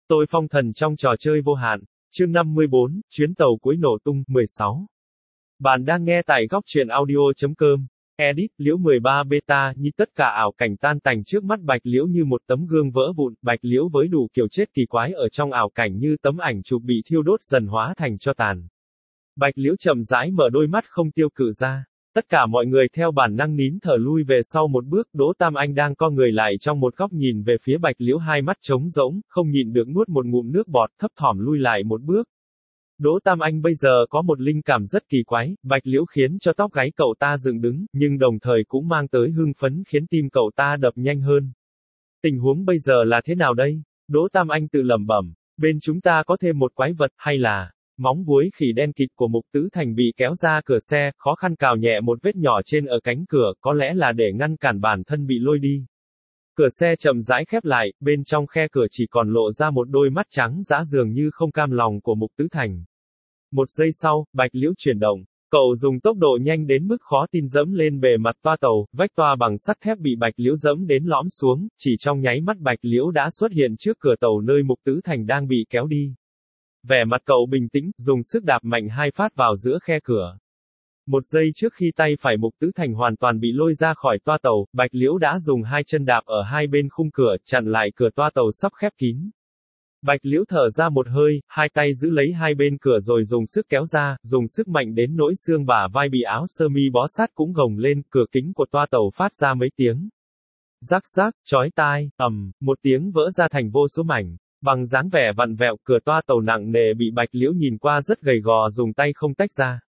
Tôi phong thần trong trò chơi vô hạn. Chương 54, chuyến tàu cuối nổ tung, 16. Bạn đang nghe tại góc truyện audio.com. Edit, Liễu 13 beta, như tất cả ảo cảnh tan tành trước mắt Bạch Liễu như một tấm gương vỡ vụn, Bạch Liễu với đủ kiểu chết kỳ quái ở trong ảo cảnh như tấm ảnh chụp bị thiêu đốt dần hóa thành tro tàn. Bạch Liễu chậm rãi mở đôi mắt không tiêu cự ra. Tất cả mọi người theo bản năng nín thở lui về sau một bước, Đỗ Tam Anh đang co người lại trong một góc nhìn về phía Bạch Liễu, hai mắt trống rỗng, không nhịn được nuốt một ngụm nước bọt, thấp thỏm lui lại một bước. Đỗ Tam Anh bây giờ có một linh cảm rất kỳ quái, Bạch Liễu khiến cho tóc gáy cậu ta dựng đứng, nhưng đồng thời cũng mang tới hưng phấn khiến tim cậu ta đập nhanh hơn. Tình huống bây giờ là thế nào đây? Đỗ Tam Anh tự lẩm bẩm, bên chúng ta có thêm một quái vật, hay là móng vuối khỉ đen kịt của Mục Tứ Thành bị kéo ra cửa xe, khó khăn cào nhẹ một vết nhỏ trên ở cánh cửa, có lẽ là để ngăn cản bản thân bị lôi đi. Cửa xe chậm rãi khép lại, bên trong khe cửa chỉ còn lộ ra một đôi mắt trắng dã dường như không cam lòng của Mục Tứ Thành. Một giây sau, Bạch Liễu chuyển động. Cậu dùng tốc độ nhanh đến mức khó tin dẫm lên bề mặt toa tàu, vách toa bằng sắt thép bị Bạch Liễu dẫm đến lõm xuống, chỉ trong nháy mắt Bạch Liễu đã xuất hiện trước cửa tàu nơi Mục Tứ Thành đang bị kéo đi. Vẻ mặt cậu bình tĩnh, dùng sức đạp mạnh hai phát vào giữa khe cửa. Một giây trước khi tay phải Mục Tứ Thành hoàn toàn bị lôi ra khỏi toa tàu, Bạch Liễu đã dùng hai chân đạp ở hai bên khung cửa, chặn lại cửa toa tàu sắp khép kín. Bạch Liễu thở ra một hơi, hai tay giữ lấy hai bên cửa rồi dùng sức kéo ra, dùng sức mạnh đến nỗi xương bả vai bị áo sơ mi bó sát cũng gồng lên, cửa kính của toa tàu phát ra mấy tiếng rắc rắc, chói tai, một tiếng vỡ ra thành vô số mảnh. Bằng dáng vẻ vặn vẹo, cửa toa tàu nặng nề bị Bạch Liễu nhìn qua rất gầy gò dùng tay không tách ra.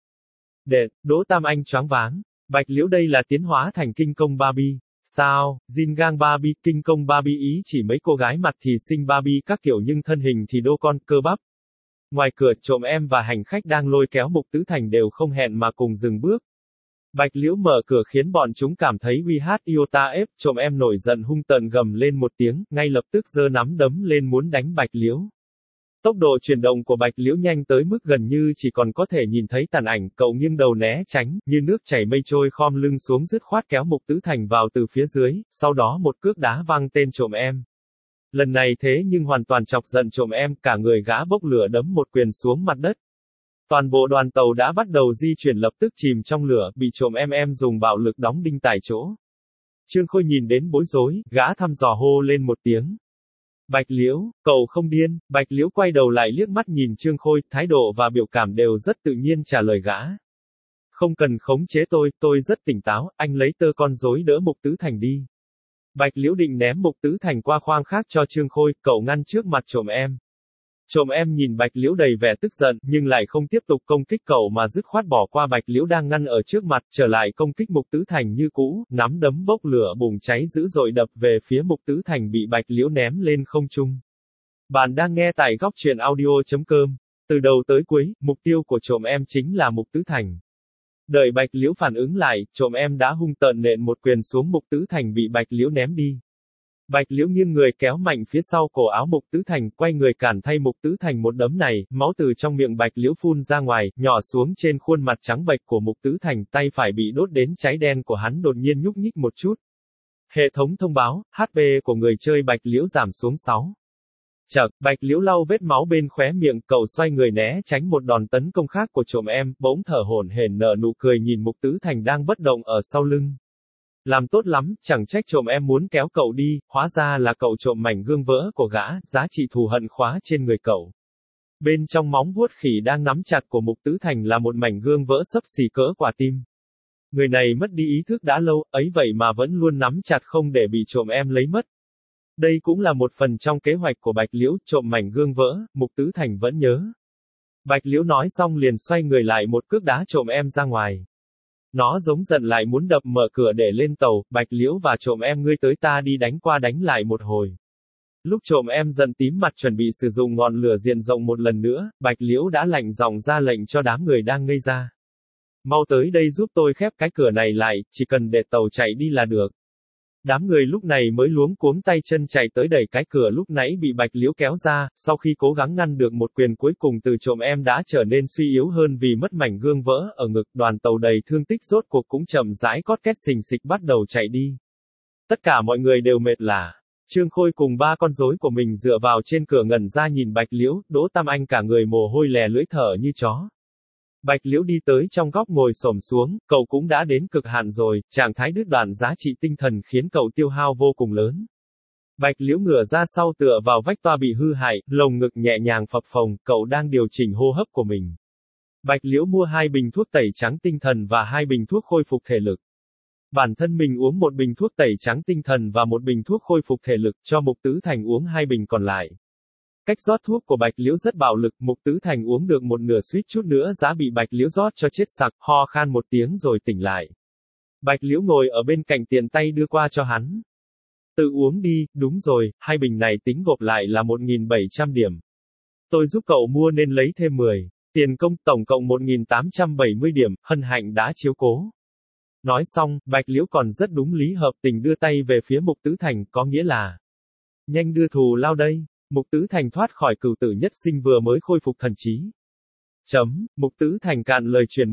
Đỗ Tam Anh choáng váng. Bạch Liễu đây là tiến hóa thành kinh công Barbie. Sao, Jin gang Barbie, kinh công Barbie ý chỉ mấy cô gái mặt thì xinh Barbie các kiểu nhưng thân hình thì đô con, cơ bắp. Ngoài cửa, trộm em và hành khách đang lôi kéo Mục Tứ Thành đều không hẹn mà cùng dừng bước. Bạch Liễu mở cửa khiến bọn chúng cảm thấy uy hát iota ép, trộm em nổi giận hung tợn gầm lên một tiếng, ngay lập tức giơ nắm đấm lên muốn đánh Bạch Liễu. Tốc độ chuyển động của Bạch Liễu nhanh tới mức gần như chỉ còn có thể nhìn thấy tàn ảnh, cậu nghiêng đầu né tránh, như nước chảy mây trôi khom lưng xuống dứt khoát kéo Mục Tứ Thành vào từ phía dưới, sau đó một cước đá văng tên trộm em. Lần này thế nhưng hoàn toàn chọc giận trộm em, cả người gã bốc lửa đấm một quyền xuống mặt đất. Toàn bộ đoàn tàu đã bắt đầu di chuyển lập tức chìm trong lửa, bị trộm em dùng bạo lực đóng đinh tại chỗ. Trương Khôi nhìn đến bối rối, gã thăm dò hô lên một tiếng. Bạch Liễu, cậu không điên, Bạch Liễu quay đầu lại liếc mắt nhìn Trương Khôi, thái độ và biểu cảm đều rất tự nhiên trả lời gã. Không cần khống chế tôi rất tỉnh táo, anh lấy tơ con rối đỡ Mục Tứ Thành đi. Bạch Liễu định ném Mục Tứ Thành qua khoang khác cho Trương Khôi, cậu ngăn trước mặt trộm em. Trộm em nhìn Bạch Liễu đầy vẻ tức giận, nhưng lại không tiếp tục công kích cậu mà dứt khoát bỏ qua Bạch Liễu đang ngăn ở trước mặt, trở lại công kích Mục Tứ Thành như cũ, nắm đấm bốc lửa bùng cháy dữ dội đập về phía Mục Tứ Thành bị Bạch Liễu ném lên không trung. Bạn đang nghe tại góc truyện audio.com. Từ đầu tới cuối, mục tiêu của trộm em chính là Mục Tứ Thành. Đợi Bạch Liễu phản ứng lại, trộm em đã hung tợn nện một quyền xuống Mục Tứ Thành bị Bạch Liễu ném đi. Bạch Liễu nghiêng người kéo mạnh phía sau cổ áo Mục Tứ Thành, quay người cản thay Mục Tứ Thành một đấm này, máu từ trong miệng Bạch Liễu phun ra ngoài, nhỏ xuống trên khuôn mặt trắng bệch của Mục Tứ Thành, tay phải bị đốt đến cháy đen của hắn đột nhiên nhúc nhích một chút. Hệ thống thông báo, HP của người chơi Bạch Liễu giảm xuống 6. Chậc, Bạch Liễu lau vết máu bên khóe miệng, cậu xoay người né tránh một đòn tấn công khác của trộm em, bỗng thở hổn hển nở nụ cười nhìn Mục Tứ Thành đang bất động ở sau lưng. Làm tốt lắm, chẳng trách trộm em muốn kéo cậu đi, hóa ra là cậu trộm mảnh gương vỡ của gã, giá trị thù hận khóa trên người cậu. Bên trong móng vuốt khỉ đang nắm chặt của Mục Tứ Thành là một mảnh gương vỡ xấp xì cỡ quả tim. Người này mất đi ý thức đã lâu, ấy vậy mà vẫn luôn nắm chặt không để bị trộm em lấy mất. Đây cũng là một phần trong kế hoạch của Bạch Liễu, trộm mảnh gương vỡ, Mục Tứ Thành vẫn nhớ. Bạch Liễu nói xong liền xoay người lại một cước đá trộm em ra ngoài. Nó giống giận lại muốn đập mở cửa để lên tàu, Bạch Liễu và trộm em ngươi tới ta đi đánh qua đánh lại một hồi. Lúc trộm em giận tím mặt chuẩn bị sử dụng ngọn lửa diện rộng một lần nữa, Bạch Liễu đã lạnh giọng ra lệnh cho đám người đang ngây ra. Mau tới đây giúp tôi khép cái cửa này lại, chỉ cần để tàu chạy đi là được. Đám người lúc này mới luống cuống tay chân chạy tới đẩy cái cửa lúc nãy bị Bạch Liễu kéo ra, sau khi cố gắng ngăn được một quyền cuối cùng từ trộm em đã trở nên suy yếu hơn vì mất mảnh gương vỡ ở ngực, đoàn tàu đầy thương tích rốt cuộc cũng chậm rãi cót két xình xịch bắt đầu chạy đi. Tất cả mọi người đều mệt lả. Trương Khôi cùng ba con rối của mình dựa vào trên cửa ngẩn ra nhìn Bạch Liễu, Đỗ Tam Anh cả người mồ hôi lè lưỡi thở như chó. Bạch Liễu đi tới trong góc ngồi xổm xuống, cậu cũng đã đến cực hạn rồi, trạng thái đứt đoạn giá trị tinh thần khiến cậu tiêu hao vô cùng lớn. Bạch Liễu ngửa ra sau tựa vào vách toa bị hư hại, lồng ngực nhẹ nhàng phập phồng, cậu đang điều chỉnh hô hấp của mình. Bạch Liễu mua 2 bình thuốc tẩy trắng tinh thần và 2 bình thuốc khôi phục thể lực. Bản thân mình uống 1 bình thuốc tẩy trắng tinh thần và 1 bình thuốc khôi phục thể lực, cho Mục Tứ Thành uống 2 bình còn lại. Cách rót thuốc của Bạch Liễu rất bạo lực, Mục Tứ Thành uống được một nửa suýt chút nữa giá bị Bạch Liễu rót cho chết sặc, ho khan một tiếng rồi tỉnh lại. Bạch Liễu ngồi ở bên cạnh tiện tay đưa qua cho hắn. Tự uống đi, đúng rồi, 2 bình này tính gộp lại là 1.700 điểm. Tôi giúp cậu mua nên lấy thêm 10. Tiền công tổng cộng 1.870 điểm, hân hạnh đã chiếu cố. Nói xong, Bạch Liễu còn rất đúng lý hợp tình đưa tay về phía Mục Tứ Thành, có nghĩa là nhanh đưa thù lao đây. Mục Tứ Thành thoát khỏi cửu tử nhất sinh vừa mới khôi phục thần trí. Mục Tứ Thành cạn lời chuyển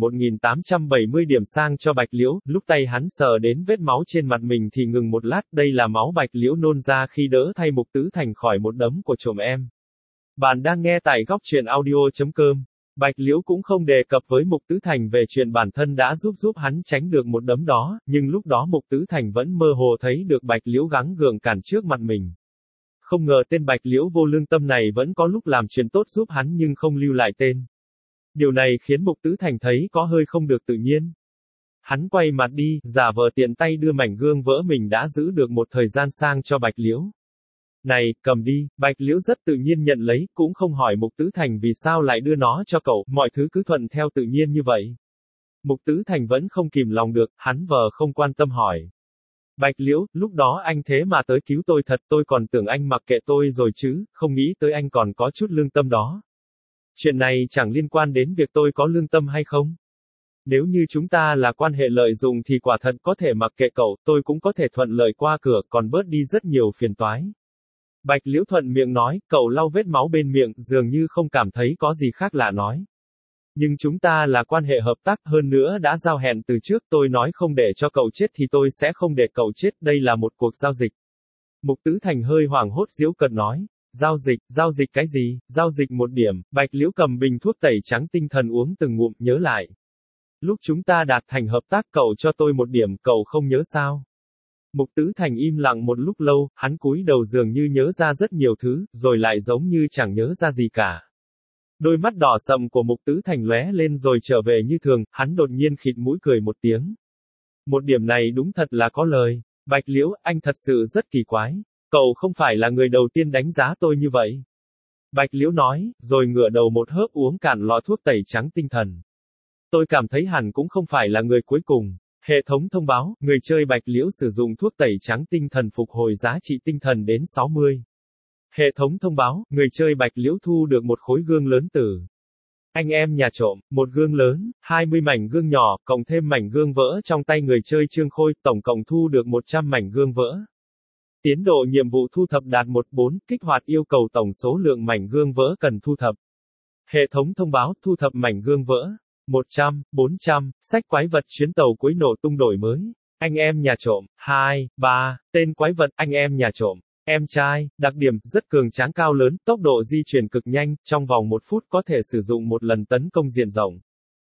1.870 điểm sang cho Bạch Liễu, lúc tay hắn sờ đến vết máu trên mặt mình thì ngừng một lát, đây là máu Bạch Liễu nôn ra khi đỡ thay Mục Tứ Thành khỏi một đấm của trộm em. Bạn đang nghe tại góc truyện audio.com. Bạch Liễu cũng không đề cập với Mục Tứ Thành về chuyện bản thân đã giúp hắn tránh được một đấm đó, nhưng lúc đó Mục Tứ Thành vẫn mơ hồ thấy được Bạch Liễu gắng gượng cản trước mặt mình. Không ngờ tên Bạch Liễu vô lương tâm này vẫn có lúc làm chuyện tốt giúp hắn nhưng không lưu lại tên. Điều này khiến Mục Tứ Thành thấy có hơi không được tự nhiên. Hắn quay mặt đi, giả vờ tiện tay đưa mảnh gương vỡ mình đã giữ được một thời gian sang cho Bạch Liễu. Này, cầm đi, Bạch Liễu rất tự nhiên nhận lấy, cũng không hỏi Mục Tứ Thành vì sao lại đưa nó cho cậu, mọi thứ cứ thuận theo tự nhiên như vậy. Mục Tứ Thành vẫn không kìm lòng được, hắn vờ không quan tâm hỏi. Bạch Liễu, lúc đó anh thế mà tới cứu tôi thật, tôi còn tưởng anh mặc kệ tôi rồi chứ, không nghĩ tới anh còn có chút lương tâm đó. Chuyện này chẳng liên quan đến việc tôi có lương tâm hay không. Nếu như chúng ta là quan hệ lợi dụng thì quả thật có thể mặc kệ cậu, tôi cũng có thể thuận lợi qua cửa, còn bớt đi rất nhiều phiền toái. Bạch Liễu thuận miệng nói, cậu lau vết máu bên miệng, dường như không cảm thấy có gì khác lạ nói. Nhưng chúng ta là quan hệ hợp tác, hơn nữa đã giao hẹn từ trước, tôi nói không để cho cậu chết thì tôi sẽ không để cậu chết, đây là một cuộc giao dịch. Mục Tứ Thành hơi hoảng hốt giễu cợt nói. Giao dịch cái gì, giao dịch 1 điểm, Bạch Liễu cầm bình thuốc tẩy trắng tinh thần uống từng ngụm, nhớ lại. Lúc chúng ta đạt thành hợp tác cậu cho tôi 1 điểm, cậu không nhớ sao? Mục Tứ Thành im lặng một lúc lâu, hắn cúi đầu dường như nhớ ra rất nhiều thứ, rồi lại giống như chẳng nhớ ra gì cả. Đôi mắt đỏ sậm của Mục Tứ Thành lóe lên rồi trở về như thường, hắn đột nhiên khịt mũi cười một tiếng. 1 điểm này đúng thật là có lời. Bạch Liễu, anh thật sự rất kỳ quái. Cậu không phải là người đầu tiên đánh giá tôi như vậy. Bạch Liễu nói, rồi ngửa đầu một hớp uống cạn lọ thuốc tẩy trắng tinh thần. Tôi cảm thấy hẳn cũng không phải là người cuối cùng. Hệ thống thông báo, người chơi Bạch Liễu sử dụng thuốc tẩy trắng tinh thần phục hồi giá trị tinh thần đến 60. Hệ thống thông báo, người chơi Bạch Liễu thu được một khối gương lớn từ anh em nhà trộm, một gương lớn, 20 mảnh gương nhỏ, cộng thêm mảnh gương vỡ trong tay người chơi Trương Khôi, tổng cộng thu được 100 mảnh gương vỡ. Tiến độ nhiệm vụ thu thập đạt 14, kích hoạt yêu cầu tổng số lượng mảnh gương vỡ cần thu thập. Hệ thống thông báo, thu thập mảnh gương vỡ. 100, 400, sách quái vật chuyến tàu cuối nổ tung đổi mới. Anh em nhà trộm, 2, 3, tên quái vật, anh em nhà trộm. Em trai, đặc điểm, rất cường tráng cao lớn, tốc độ di chuyển cực nhanh, trong vòng 1 phút có thể sử dụng 1 lần tấn công diện rộng.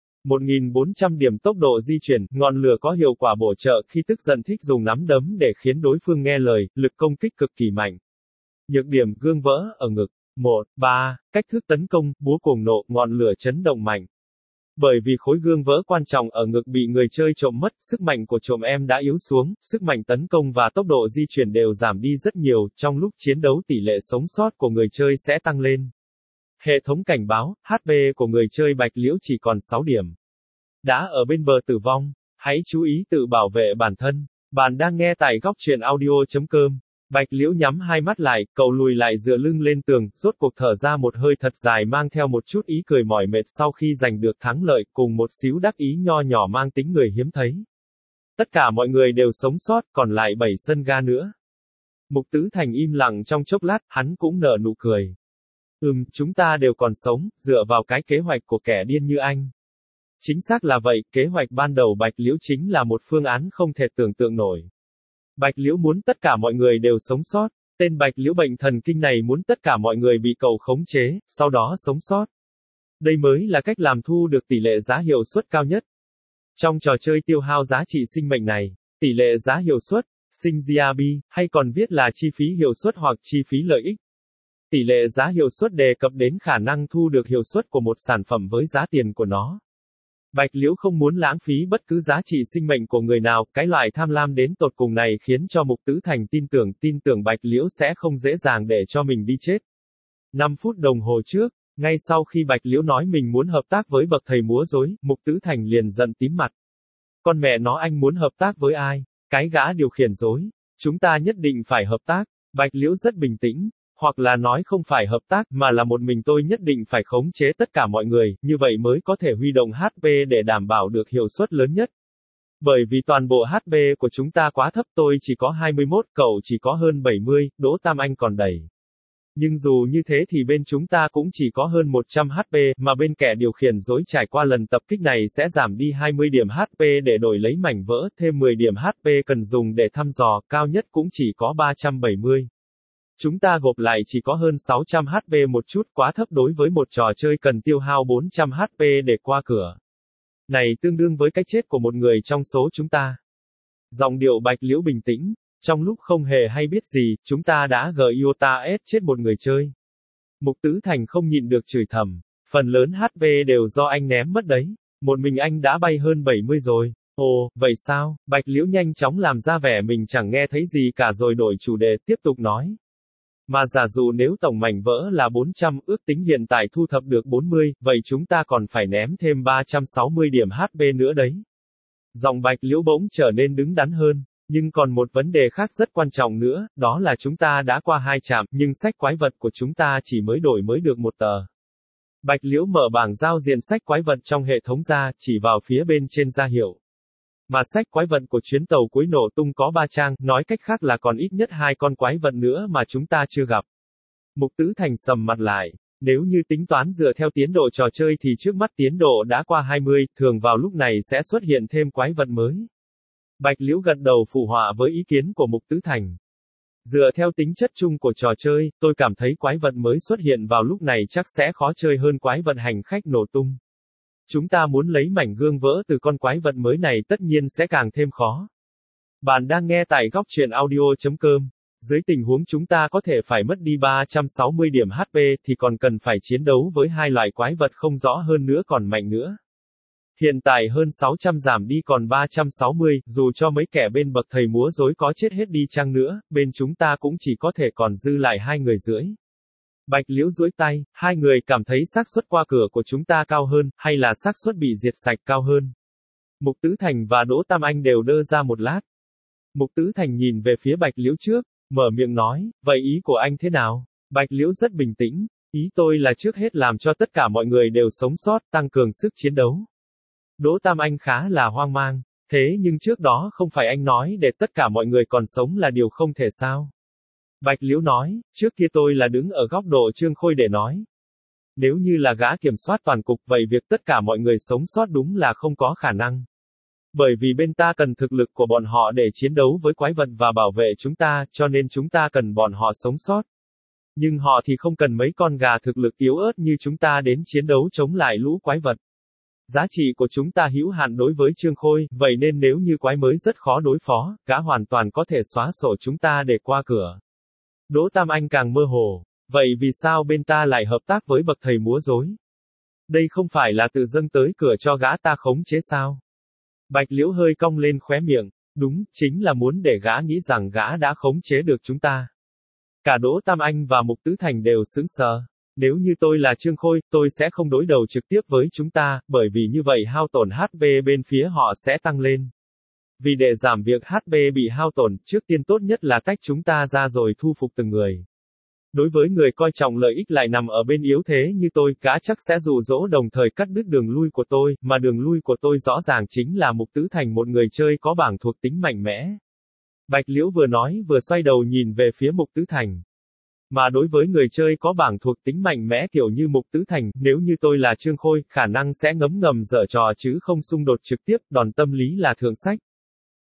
1.400 điểm tốc độ di chuyển, ngọn lửa có hiệu quả bổ trợ khi tức giận thích dùng nắm đấm để khiến đối phương nghe lời, lực công kích cực kỳ mạnh. Nhược điểm, gương vỡ, ở ngực. 1, 3, cách thức tấn công, búa cuồng nộ, ngọn lửa chấn động mạnh. Bởi vì khối gương vỡ quan trọng ở ngực bị người chơi trộm mất, sức mạnh của trộm em đã yếu xuống, sức mạnh tấn công và tốc độ di chuyển đều giảm đi rất nhiều, trong lúc chiến đấu tỷ lệ sống sót của người chơi sẽ tăng lên. Hệ thống cảnh báo, HP của người chơi Bạch Liễu chỉ còn 6 điểm. Đã ở bên bờ tử vong, hãy chú ý tự bảo vệ bản thân. Bạn đang nghe tại góc truyện audio.com. Bạch Liễu nhắm hai mắt lại, cậu lùi lại dựa lưng lên tường, rốt cuộc thở ra một hơi thật dài mang theo một chút ý cười mỏi mệt sau khi giành được thắng lợi, cùng một xíu đắc ý nho nhỏ mang tính người hiếm thấy. Tất cả mọi người đều sống sót, còn lại 7 sân ga nữa. Mục Tứ Thành im lặng trong chốc lát, hắn cũng nở nụ cười. Chúng ta đều còn sống, dựa vào cái kế hoạch của kẻ điên như anh. Chính xác là vậy, kế hoạch ban đầu Bạch Liễu chính là một phương án không thể tưởng tượng nổi. Bạch Liễu muốn tất cả mọi người đều sống sót. Tên Bạch Liễu bệnh thần kinh này muốn tất cả mọi người bị cậu khống chế, sau đó sống sót. Đây mới là cách làm thu được tỷ lệ giá hiệu suất cao nhất. Trong trò chơi tiêu hao giá trị sinh mệnh này, tỷ lệ giá hiệu suất, sinh GRB, hay còn viết là chi phí hiệu suất hoặc chi phí lợi ích. Tỷ lệ giá hiệu suất đề cập đến khả năng thu được hiệu suất của một sản phẩm với giá tiền của nó. Bạch Liễu không muốn lãng phí bất cứ giá trị sinh mệnh của người nào, cái loại tham lam đến tột cùng này khiến cho Mục Tứ Thành tin tưởng Bạch Liễu sẽ không dễ dàng để cho mình đi chết. 5 phút đồng hồ trước, ngay sau khi Bạch Liễu nói mình muốn hợp tác với bậc thầy múa rối, Mục Tứ Thành liền giận tím mặt. Con mẹ nó, anh muốn hợp tác với ai? Cái gã điều khiển rối. Chúng ta nhất định phải hợp tác. Bạch Liễu rất bình tĩnh. Hoặc là nói không phải hợp tác, mà là một mình tôi nhất định phải khống chế tất cả mọi người, như vậy mới có thể huy động HP để đảm bảo được hiệu suất lớn nhất. Bởi vì toàn bộ HP của chúng ta quá thấp, tôi chỉ có 21, cậu chỉ có hơn 70, Đỗ Tam Anh còn đầy. Nhưng dù như thế thì bên chúng ta cũng chỉ có hơn 100 HP, mà bên kẻ điều khiển rối trải qua lần tập kích này sẽ giảm đi 20 điểm HP để đổi lấy mảnh vỡ, thêm 10 điểm HP cần dùng để thăm dò, cao nhất cũng chỉ có 370. Chúng ta gộp lại chỉ có hơn 600 HP, một chút quá thấp đối với một trò chơi cần tiêu hao 400 HP để qua cửa. Này tương đương với cái chết của một người trong số chúng ta. Giọng điệu Bạch Liễu bình tĩnh, trong lúc không hề hay biết gì, chúng ta đã GIOTA chết một người chơi. Mục Tứ Thành không nhịn được chửi thầm, phần lớn HP đều do anh ném mất đấy, một mình anh đã bay hơn 70 rồi. Ồ, vậy sao? Bạch Liễu nhanh chóng làm ra vẻ mình chẳng nghe thấy gì cả rồi đổi chủ đề, tiếp tục nói. Mà giả dụ nếu tổng mảnh vỡ là 400, ước tính hiện tại thu thập được 40, vậy chúng ta còn phải ném thêm 360 điểm HP nữa đấy. Giọng Bạch Liễu bỗng trở nên đứng đắn hơn, nhưng còn một vấn đề khác rất quan trọng nữa, đó là chúng ta đã qua 2 trạm, nhưng sách quái vật của chúng ta chỉ mới đổi mới được 1 tờ. Bạch Liễu mở bảng giao diện sách quái vật trong hệ thống ra, chỉ vào phía bên trên ra hiệu. Mà sách quái vật của chuyến tàu cuối nổ tung có 3 trang, nói cách khác là còn ít nhất 2 con quái vật nữa mà chúng ta chưa gặp. Mục Tứ Thành sầm mặt lại. Nếu như tính toán dựa theo tiến độ trò chơi thì trước mắt tiến độ đã qua 20, thường vào lúc này sẽ xuất hiện thêm quái vật mới. Bạch Liễu gật đầu phụ họa với ý kiến của Mục Tứ Thành. Dựa theo tính chất chung của trò chơi, tôi cảm thấy quái vật mới xuất hiện vào lúc này chắc sẽ khó chơi hơn quái vật hành khách nổ tung. Chúng ta muốn lấy mảnh gương vỡ từ con quái vật mới này tất nhiên sẽ càng thêm khó. Bạn đang nghe tại góc truyện audio.com. Dưới tình huống chúng ta có thể phải mất đi 360 điểm HP thì còn cần phải chiến đấu với 2 loại quái vật không rõ hơn nữa còn mạnh nữa. Hiện tại hơn 600 giảm đi còn 360, dù cho mấy kẻ bên bậc thầy múa rối có chết hết đi chăng nữa, bên chúng ta cũng chỉ có thể còn dư lại 2 người rưỡi. Bạch Liễu duỗi tay, 2 người cảm thấy xác suất qua cửa của chúng ta cao hơn, hay là xác suất bị diệt sạch cao hơn? Mục Tứ Thành và Đỗ Tam Anh đều đơ ra một lát. Mục Tứ Thành nhìn về phía Bạch Liễu trước, mở miệng nói, vậy ý của anh thế nào? Bạch Liễu rất bình tĩnh, ý tôi là trước hết làm cho tất cả mọi người đều sống sót, tăng cường sức chiến đấu. Đỗ Tam Anh khá là hoang mang, thế nhưng trước đó không phải anh nói để tất cả mọi người còn sống là điều không thể sao? Bạch Liễu nói, trước kia tôi là đứng ở góc độ Trương Khôi để nói. Nếu như là gã kiểm soát toàn cục vậy việc tất cả mọi người sống sót đúng là không có khả năng. Bởi vì bên ta cần thực lực của bọn họ để chiến đấu với quái vật và bảo vệ chúng ta, cho nên chúng ta cần bọn họ sống sót. Nhưng họ thì không cần mấy con gà thực lực yếu ớt như chúng ta đến chiến đấu chống lại lũ quái vật. Giá trị của chúng ta hữu hạn đối với Trương Khôi, vậy nên nếu như quái mới rất khó đối phó, gã hoàn toàn có thể xóa sổ chúng ta để qua cửa. Đỗ Tam Anh càng mơ hồ. Vậy vì sao bên ta lại hợp tác với bậc thầy múa rối? Đây không phải là tự dâng tới cửa cho gã ta khống chế sao? Bạch Liễu hơi cong lên khóe miệng. Đúng, chính là muốn để gã nghĩ rằng gã đã khống chế được chúng ta. Cả Đỗ Tam Anh và Mục Tứ Thành đều sững sờ. Nếu như tôi là Trương Khôi, tôi sẽ không đối đầu trực tiếp với chúng ta, bởi vì như vậy hao tổn HP bên phía họ sẽ tăng lên. Vì để giảm việc HP bị hao tổn, trước tiên tốt nhất là tách chúng ta ra rồi thu phục từng người. Đối với người coi trọng lợi ích lại nằm ở bên yếu thế như tôi, gã chắc sẽ dụ dỗ đồng thời cắt đứt đường lui của tôi, mà đường lui của tôi rõ ràng chính là Mục Tứ Thành, một người chơi có bảng thuộc tính mạnh mẽ. Bạch Liễu vừa nói vừa xoay đầu nhìn về phía Mục Tứ Thành. Mà đối với người chơi có bảng thuộc tính mạnh mẽ kiểu như Mục Tứ Thành, nếu như tôi là Trương Khôi, khả năng sẽ ngấm ngầm giở trò chứ không xung đột trực tiếp, đòn tâm lý là thượng sách.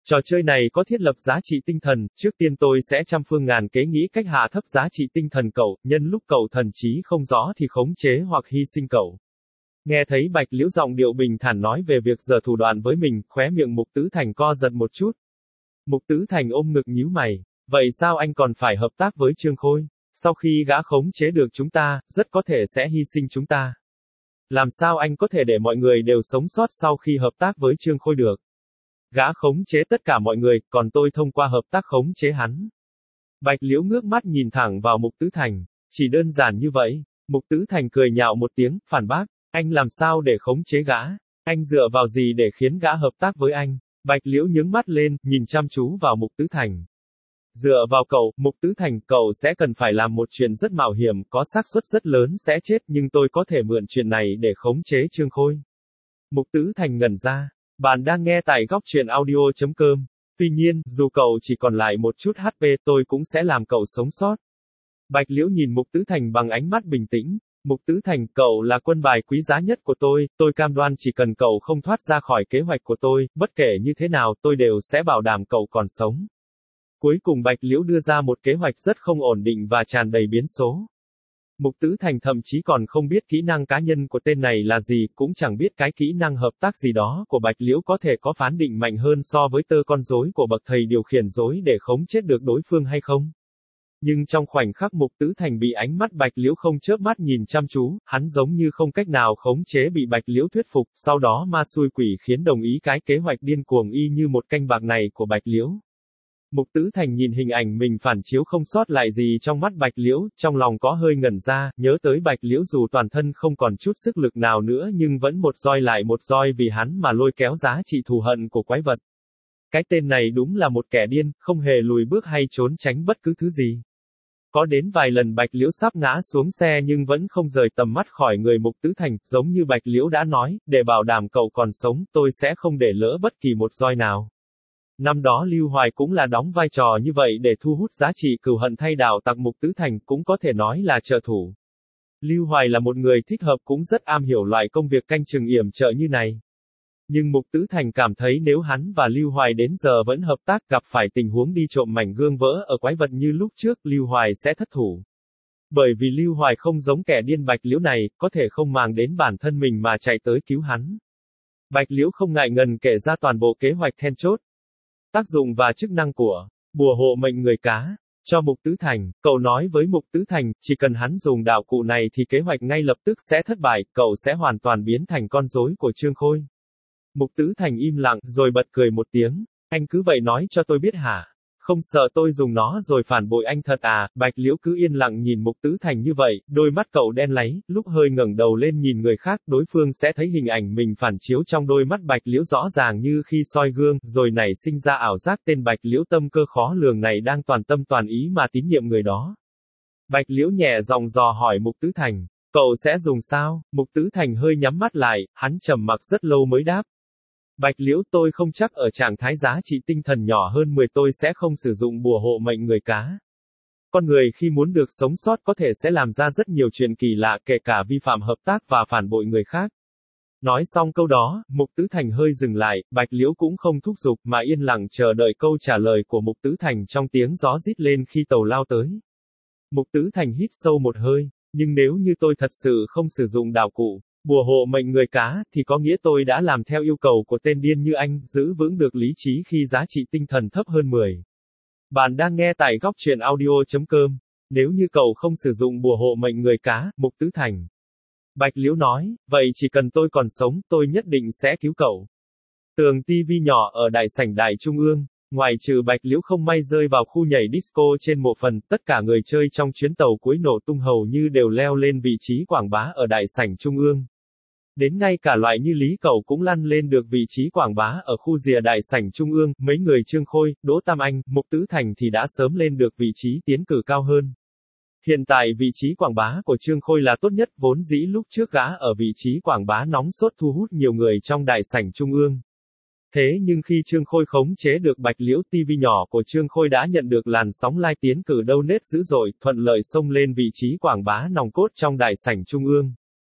Trò chơi này có thiết lập giá trị tinh thần, trước tiên tôi sẽ trăm phương ngàn kế nghĩ cách hạ thấp giá trị tinh thần cậu, nhân lúc cậu thần trí không rõ thì khống chế hoặc hy sinh cậu. Nghe thấy Bạch Liễu giọng điệu bình thản nói về việc giở thủ đoạn với mình, khóe miệng Mục Tứ Thành co giật một chút. Mục Tứ Thành ôm ngực nhíu mày, vậy sao anh còn phải hợp tác với Trương Khôi? Sau khi gã khống chế được chúng ta, rất có thể sẽ hy sinh chúng ta. Làm sao anh có thể để mọi người đều sống sót sau khi hợp tác với Trương Khôi được? Gã khống chế tất cả mọi người, còn tôi thông qua hợp tác khống chế hắn. Bạch Liễu ngước mắt nhìn thẳng vào Mục Tứ Thành, chỉ đơn giản như vậy. Mục Tứ Thành cười nhạo một tiếng, phản bác, anh làm sao để khống chế gã? Anh dựa vào gì để khiến gã hợp tác với anh? Bạch Liễu nhướng mắt lên, nhìn chăm chú vào Mục Tứ Thành. Dựa vào cậu, Mục Tứ Thành, cậu sẽ cần phải làm một chuyện rất mạo hiểm, có xác suất rất lớn sẽ chết, nhưng tôi có thể mượn chuyện này để khống chế Trương Khôi. Mục Tứ Thành ngẩn ra. Bạn đang nghe tại góc truyện audio.com. Tuy nhiên, dù cậu chỉ còn lại một chút HP, tôi cũng sẽ làm cậu sống sót. Bạch Liễu nhìn Mục Tứ Thành bằng ánh mắt bình tĩnh. Mục Tứ Thành, cậu là quân bài quý giá nhất của tôi cam đoan chỉ cần cậu không thoát ra khỏi kế hoạch của tôi, bất kể như thế nào tôi đều sẽ bảo đảm cậu còn sống. Cuối cùng Bạch Liễu đưa ra một kế hoạch rất không ổn định và tràn đầy biến số. Mục Tứ Thành thậm chí còn không biết kỹ năng cá nhân của tên này là gì, cũng chẳng biết cái kỹ năng hợp tác gì đó của Bạch Liễu có thể có phán định mạnh hơn so với tơ con rối của bậc thầy điều khiển rối để khống chết được đối phương hay không. Nhưng trong khoảnh khắc Mục Tứ Thành bị ánh mắt Bạch Liễu không chớp mắt nhìn chăm chú, hắn giống như không cách nào khống chế bị Bạch Liễu thuyết phục, sau đó ma xui quỷ khiến đồng ý cái kế hoạch điên cuồng y như một canh bạc này của Bạch Liễu. Mục Tứ Thành nhìn hình ảnh mình phản chiếu không sót lại gì trong mắt Bạch Liễu, trong lòng có hơi ngẩn ra, nhớ tới Bạch Liễu dù toàn thân không còn chút sức lực nào nữa nhưng vẫn một roi lại một roi vì hắn mà lôi kéo giá trị thù hận của quái vật. Cái tên này đúng là một kẻ điên, không hề lùi bước hay trốn tránh bất cứ thứ gì. Có đến vài lần Bạch Liễu sắp ngã xuống xe nhưng vẫn không rời tầm mắt khỏi người Mục Tứ Thành, giống như Bạch Liễu đã nói, để bảo đảm cậu còn sống, tôi sẽ không để lỡ bất kỳ một roi nào. Năm đó Lưu Hoài cũng là đóng vai trò như vậy để thu hút giá trị cừu hận thay đạo tặc Mục Tứ Thành, cũng có thể nói là trợ thủ. Lưu Hoài là một người thích hợp cũng rất am hiểu loại công việc canh chừng yểm trợ như này. Nhưng Mục Tứ Thành cảm thấy nếu hắn và Lưu Hoài đến giờ vẫn hợp tác, gặp phải tình huống đi trộm mảnh gương vỡ ở quái vật như lúc trước, Lưu Hoài sẽ thất thủ. Bởi vì Lưu Hoài không giống kẻ điên Bạch Liễu này, có thể không màng đến bản thân mình mà chạy tới cứu hắn. Bạch Liễu không ngại ngần kể ra toàn bộ kế hoạch then chốt. Tác dụng và chức năng của bùa hộ mệnh người cá cho Mục Tứ Thành. Cậu nói với Mục Tứ Thành, chỉ cần hắn dùng đạo cụ này thì kế hoạch ngay lập tức sẽ thất bại, cậu sẽ hoàn toàn biến thành con rối của Trương Khôi. Mục Tứ Thành im lặng rồi bật cười một tiếng, anh cứ vậy nói cho tôi biết hả? Không sợ tôi dùng nó rồi phản bội anh thật à? Bạch Liễu cứ yên lặng nhìn Mục Tứ Thành như vậy, đôi mắt cậu đen láy, lúc hơi ngẩng đầu lên nhìn người khác, đối phương sẽ thấy hình ảnh mình phản chiếu trong đôi mắt Bạch Liễu rõ ràng như khi soi gương, rồi nảy sinh ra ảo giác tên Bạch Liễu tâm cơ khó lường này đang toàn tâm toàn ý mà tín nhiệm người đó. Bạch Liễu nhẹ giọng dò hỏi Mục Tứ Thành, cậu sẽ dùng sao? Mục Tứ Thành hơi nhắm mắt lại, hắn trầm mặc rất lâu mới đáp. Bạch Liễu, tôi không chắc ở trạng thái giá trị tinh thần nhỏ hơn 10 tôi sẽ không sử dụng bùa hộ mệnh người cá. Con người khi muốn được sống sót có thể sẽ làm ra rất nhiều chuyện kỳ lạ, kể cả vi phạm hợp tác và phản bội người khác. Nói xong câu đó, Mục Tứ Thành hơi dừng lại, Bạch Liễu cũng không thúc giục mà yên lặng chờ đợi câu trả lời của Mục Tứ Thành trong tiếng gió rít lên khi tàu lao tới. Mục Tứ Thành hít sâu một hơi, nhưng nếu như tôi thật sự không sử dụng đạo cụ, bùa hộ mệnh người cá, thì có nghĩa tôi đã làm theo yêu cầu của tên điên như anh, giữ vững được lý trí khi giá trị tinh thần thấp hơn 10. Bạn đang nghe tại góc truyện audio.com. Nếu như cậu không sử dụng bùa hộ mệnh người cá, Mục Tứ Thành. Bạch Liễu nói, vậy chỉ cần tôi còn sống, tôi nhất định sẽ cứu cậu. Tường TV nhỏ ở đại sảnh Đài Trung ương. Ngoài trừ Bạch Liễu không may rơi vào khu nhảy disco trên mộ phần, tất cả người chơi trong chuyến tàu cuối nổ tung hầu như đều leo lên vị trí quảng bá ở đại sảnh Trung ương. Đến ngay cả loại như Lý Cẩu cũng lăn lên được vị trí quảng bá ở khu rìa đại sảnh Trung ương, mấy người Trương Khôi, Đỗ Tam Anh, Mục Tứ Thành thì đã sớm lên được vị trí tiến cử cao hơn. Hiện tại vị trí quảng bá của Trương Khôi là tốt nhất, vốn dĩ lúc trước gã ở vị trí quảng bá nóng sốt thu hút nhiều người trong đại sảnh Trung ương. Thế nhưng khi Trương Khôi khống chế được Bạch Liễu, TV nhỏ của Trương Khôi đã nhận được làn sóng like tiến cử donate dữ dội, thuận lợi xông lên vị trí quảng bá nòng cốt trong đại sảnh Trung ương.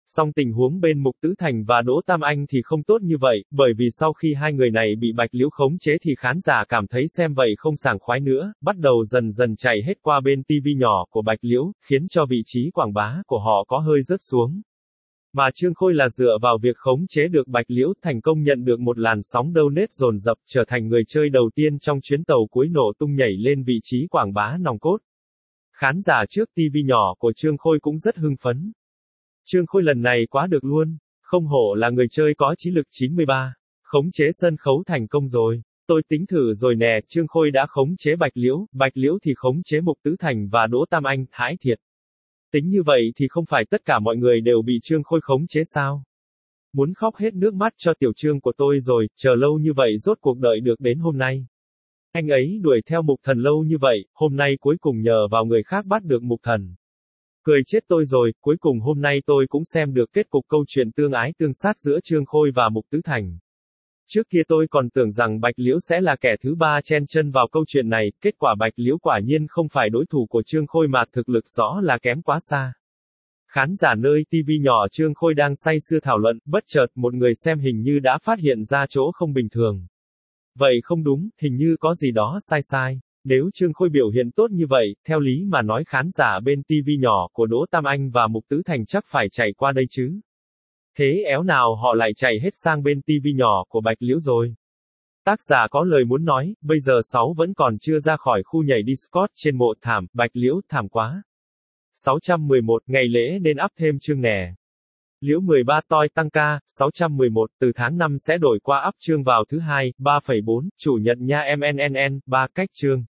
Song tình huống bên Mục Tứ Thành và Đỗ Tam Anh thì không tốt như vậy, bởi vì sau khi hai người này bị Bạch Liễu khống chế thì khán giả cảm thấy xem vậy không sảng khoái nữa, bắt đầu dần dần chạy hết qua bên TV nhỏ của Bạch Liễu, khiến cho vị trí quảng bá của họ có hơi rớt xuống. Mà Trương Khôi là dựa vào việc khống chế được Bạch Liễu thành công nhận được một làn sóng donate dồn dập, trở thành người chơi đầu tiên trong chuyến tàu cuối nổ tung nhảy lên vị trí quảng bá nòng cốt. Khán giả trước TV nhỏ của Trương Khôi cũng rất hưng phấn. Trương Khôi lần này quá được luôn, không hổ là người chơi có trí lực 93. Khống chế sân khấu thành công rồi. Tôi tính thử rồi nè, Trương Khôi đã khống chế Bạch Liễu thì khống chế Mục Tứ Thành và Đỗ Tam Anh, hãi thiệt. Tính như vậy thì không phải tất cả mọi người đều bị Trương Khôi khống chế sao? Muốn khóc hết nước mắt cho tiểu Trương của tôi rồi, chờ lâu như vậy rốt cuộc đợi được đến hôm nay. Anh ấy đuổi theo Mục Thần lâu như vậy, hôm nay cuối cùng nhờ vào người khác bắt được Mục Thần. Cười chết tôi rồi, cuối cùng hôm nay tôi cũng xem được kết cục câu chuyện tương ái tương sát giữa Trương Khôi và Mục Tứ Thành. Trước kia tôi còn tưởng rằng Bạch Liễu sẽ là kẻ thứ ba chen chân vào câu chuyện này, kết quả Bạch Liễu quả nhiên không phải đối thủ của Trương Khôi mà thực lực rõ là kém quá xa. Khán giả nơi TV nhỏ Trương Khôi đang say sưa thảo luận, bất chợt một người xem hình như đã phát hiện ra chỗ không bình thường. Vậy không đúng, hình như có gì đó sai sai. Nếu Trương Khôi biểu hiện tốt như vậy, theo lý mà nói khán giả bên TV nhỏ của Đỗ Tam Anh và Mục Tứ Thành chắc phải chạy qua đây chứ. Thế éo nào họ lại chạy hết sang bên TV nhỏ của Bạch Liễu rồi. Tác giả có lời muốn nói, bây giờ 6 vẫn còn chưa ra khỏi khu nhảy Discord trên mộ thảm, Bạch Liễu, thảm quá. 611, ngày lễ nên up thêm chương nè. Liễu 13 toi tăng ca, 611, từ tháng 5 sẽ đổi qua up chương vào thứ hai, 3,4, chủ nhật nha MNNN, 3 cách chương.